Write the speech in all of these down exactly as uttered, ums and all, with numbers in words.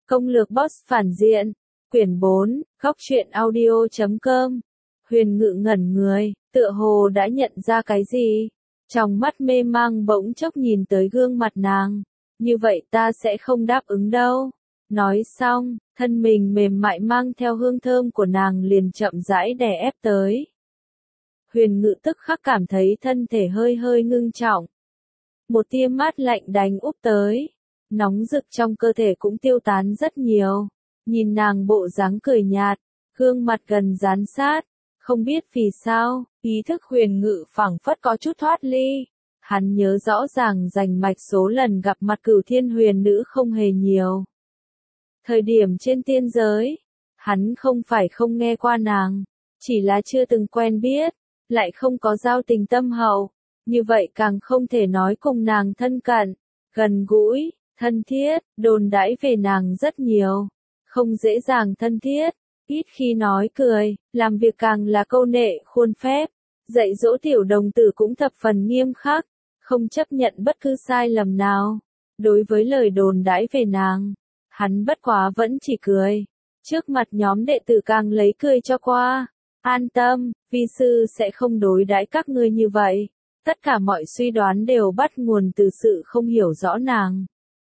Công lược boss phản diện. Quyển bốn, góc truyện audio chấm com. Huyền Ngự ngẩn người, tựa hồ đã nhận ra cái gì. Trong mắt mê mang bỗng chốc nhìn tới gương mặt nàng. Như vậy ta sẽ không đáp ứng đâu. Nói xong, thân mình mềm mại mang theo hương thơm của nàng liền chậm rãi đè ép tới. Huyền Ngự tức khắc cảm thấy thân thể hơi hơi ngưng trọng. Một tia mát lạnh đánh úp tới. Nóng rực trong cơ thể cũng tiêu tán rất nhiều. Nhìn nàng bộ dáng cười nhạt, gương mặt gần dán sát. Không biết vì sao, ý thức Huyền Ngự phảng phất có chút thoát ly. Hắn nhớ rõ ràng rành mạch số lần gặp mặt Cửu Thiên Huyền Nữ không hề nhiều. Thời điểm trên tiên giới, hắn không phải không nghe qua nàng, chỉ là chưa từng quen biết, lại không có giao tình tâm hậu, như vậy càng không thể nói cùng nàng thân cận, gần gũi, thân thiết, đồn đãi về nàng rất nhiều, không dễ dàng thân thiết, ít khi nói cười, làm việc càng là câu nệ khuôn phép, dạy dỗ tiểu đồng tử cũng thập phần nghiêm khắc, không chấp nhận bất cứ sai lầm nào. Đối với lời đồn đãi về nàng, hắn bất quá vẫn chỉ cười. Trước mặt nhóm đệ tử càng lấy cười cho qua. An tâm, vi sư sẽ không đối đãi các ngươi như vậy. Tất cả mọi suy đoán đều bắt nguồn từ sự không hiểu rõ nàng.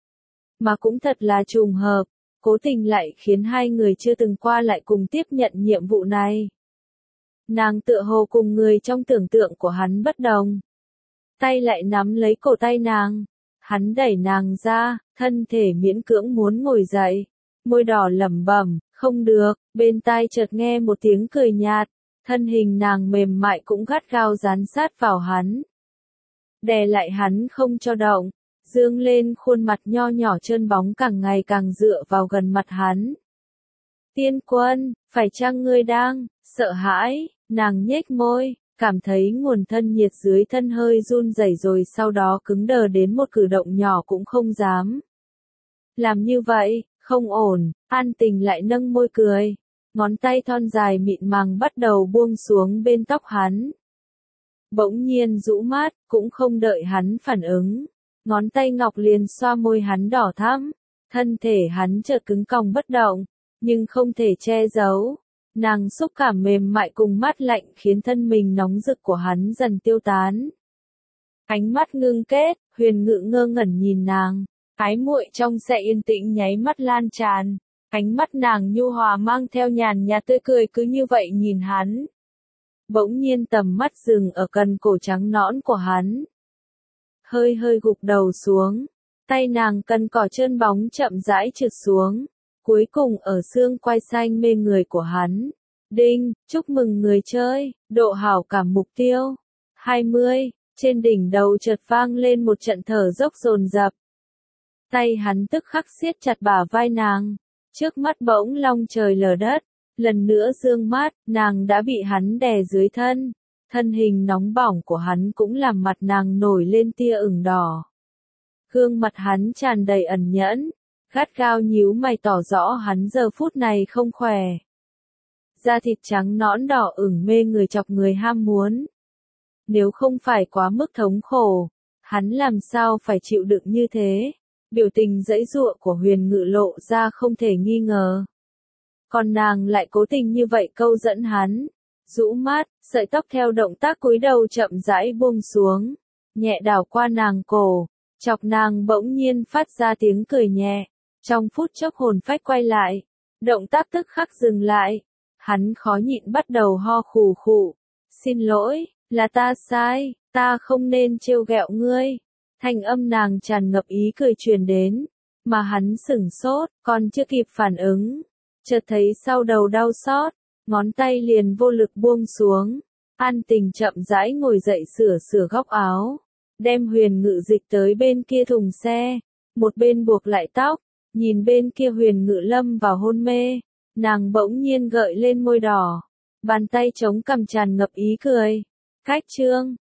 Mà cũng thật là trùng hợp, cố tình lại khiến hai người chưa từng qua lại cùng tiếp nhận nhiệm vụ này. Nàng tựa hồ cùng người trong tưởng tượng của hắn bất đồng. Tay lại nắm lấy cổ tay nàng. Hắn đẩy nàng ra, thân thể miễn cưỡng muốn ngồi dậy. Môi đỏ lẩm bẩm, không được, bên tai chợt nghe một tiếng cười nhạt. Thân hình nàng mềm mại cũng gắt gao dán sát vào hắn. Đè lại hắn không cho động, dương lên khuôn mặt nho nhỏ trơn bóng càng ngày càng dựa vào gần mặt hắn. Tiên Quân, phải chăng ngươi đang sợ hãi? Nàng nhếch môi. Cảm thấy nguồn thân nhiệt dưới thân hơi run rẩy rồi sau đó cứng đờ đến một cử động nhỏ cũng không dám. Làm như vậy, không ổn, An Tình lại nâng môi cười. Ngón tay thon dài mịn màng bắt đầu buông xuống bên tóc hắn. Bỗng nhiên rũ mắt, cũng không đợi hắn phản ứng. Ngón tay ngọc liền xoa môi hắn đỏ thắm. Thân thể hắn chợt cứng còng bất động, nhưng không thể che giấu. Nàng xúc cảm mềm mại cùng mát lạnh khiến thân mình nóng rực của hắn dần tiêu tán. Ánh mắt ngưng kết, Huyền Ngự ngơ ngẩn nhìn nàng. Ái muội trong xe yên tĩnh nháy mắt lan tràn. Ánh mắt nàng nhu hòa mang theo nhàn nhạt tươi cười cứ như vậy nhìn hắn. Bỗng nhiên tầm mắt dừng ở cần cổ trắng nõn của hắn. Hơi hơi gục đầu xuống. Tay nàng cần cỏ trơn bóng chậm rãi trượt xuống. Cuối cùng ở xương quai xanh mê người của hắn. Đinh, chúc mừng người chơi, độ hảo cảm mục tiêu. hai mươi, trên đỉnh đầu chợt vang lên một trận thở dốc dồn dập. Tay hắn tức khắc siết chặt bả vai nàng. Trước mắt bỗng long trời lở đất. Lần nữa dương mắt, nàng đã bị hắn đè dưới thân. Thân hình nóng bỏng của hắn cũng làm mặt nàng nổi lên tia ửng đỏ. Gương mặt hắn tràn đầy ẩn nhẫn. Gắt gao nhíu mày tỏ rõ hắn giờ phút này không khỏe. Da thịt trắng nõn đỏ ửng mê người chọc người ham muốn. Nếu không phải quá mức thống khổ, hắn làm sao phải chịu đựng như thế. Biểu tình giãy giụa của Huyền Ngự lộ ra không thể nghi ngờ. Còn nàng lại cố tình như vậy câu dẫn hắn. Rũ mắt, sợi tóc theo động tác cúi đầu chậm rãi buông xuống. Nhẹ đảo qua nàng cổ, chọc nàng bỗng nhiên phát ra tiếng cười nhẹ. Trong phút chốc hồn phách quay lại, động tác tức khắc dừng lại, hắn khó nhịn bắt đầu ho khù khụ. Xin lỗi, là ta sai, ta không nên trêu ghẹo ngươi. Thanh âm nàng tràn ngập ý cười truyền đến, mà hắn sửng sốt, còn chưa kịp phản ứng. Chợt thấy sau đầu đau xót, ngón tay liền vô lực buông xuống. An Tình chậm rãi ngồi dậy sửa sửa góc áo, đem Huyền Ngự dịch tới bên kia thùng xe, một bên buộc lại tóc. Nhìn bên kia Huyền Ngự lâm vào hôn mê, nàng bỗng nhiên gợi lên môi đỏ, bàn tay chống cằm tràn ngập ý cười. Cách chương